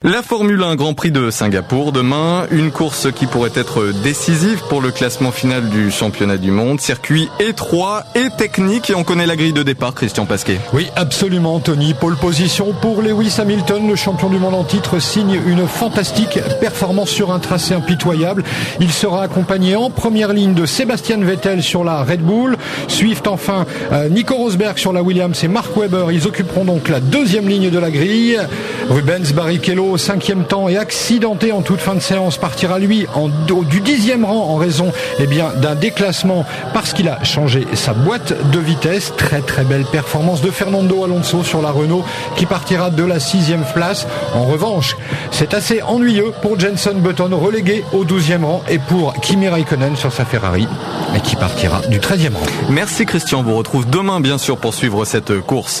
La Formule 1 Grand Prix de Singapour demain, une course qui pourrait être décisive pour le classement final du championnat du monde. Circuit étroit et technique et on connaît la grille de départ, Christian Pasquet. Oui, absolument, Tony. Pole position pour Lewis Hamilton, le champion du monde en titre, signe une fantastique performance sur un tracé impitoyable. Il sera accompagné en première ligne de Sebastian Vettel sur la Red Bull. Suivent enfin Nico Rosberg sur la Williams et Mark Webber. Ils occuperont donc la deuxième ligne de la grille. Rubens Barrichello au 5e temps et accidenté en toute fin de séance partira lui du 10e rang en raison d'un déclassement parce qu'il a changé sa boîte de vitesse. Très très belle performance de Fernando Alonso sur la Renault qui partira de la 6e place. En revanche, c'est assez ennuyeux pour Jenson Button relégué au 12e rang et pour Kimi Raikkonen sur sa Ferrari et qui partira du 13e rang. Merci Christian, vous retrouve demain bien sûr pour suivre cette course.